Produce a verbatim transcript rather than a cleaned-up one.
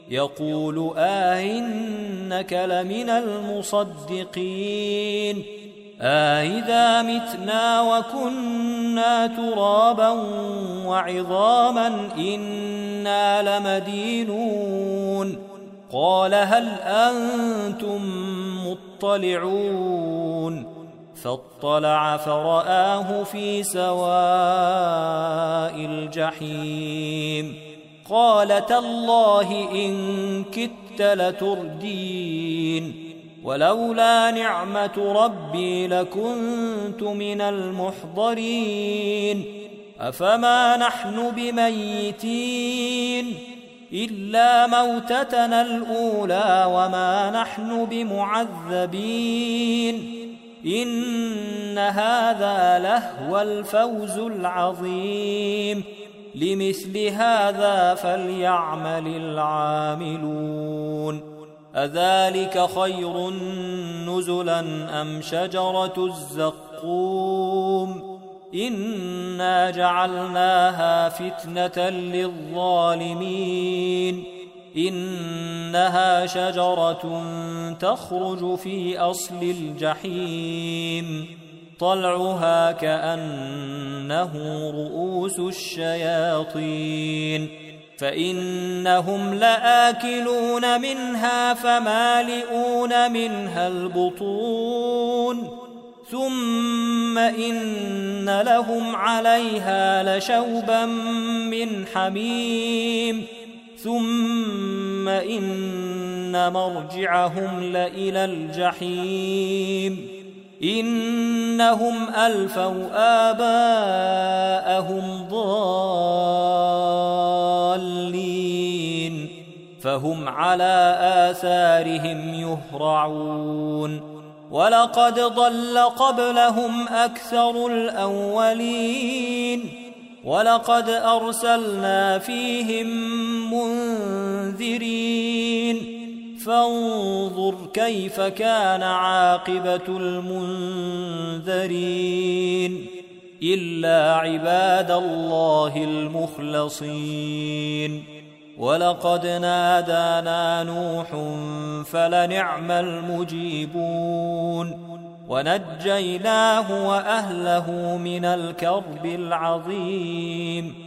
يقول أئنك لمن المصدقين أئذا متنا وكنا ترابا وعظاما إنا لمدينون قال هل أنتم مطلعون فاطلع فرآه في سواء الجحيم قال تالله إن كدت لتردين ولولا نعمة ربي لكنت من المحضرين أفما نحن بميتين إلا موتتنا الأولى وما نحن بمعذبين إن هذا لهو الفوز العظيم لمثل هذا فليعمل العاملون أذلك خير نزلا أم شجرة الزقوم إنا جعلناها فتنة للظالمين إنها شجرة تخرج في أصل الجحيم طلعها كأنه رؤوس الشياطين فإنهم لآكلون منها فمالئون منها البطون ثم إن لهم عليها لشوبا من حميم ثم إن مرجعهم لإلى الجحيم إنهم ألفوا آباءهم ضالين فهم على آثارهم يهرعون ولقد ضل قبلهم أكثر الأولين ولقد أرسلنا فيهم منذرين فانظر كيف كان عاقبة المنذرين إلا عباد الله المخلصين ولقد نادانا نوح فلنعم المجيبون ونجيناه وأهله من الكرب العظيم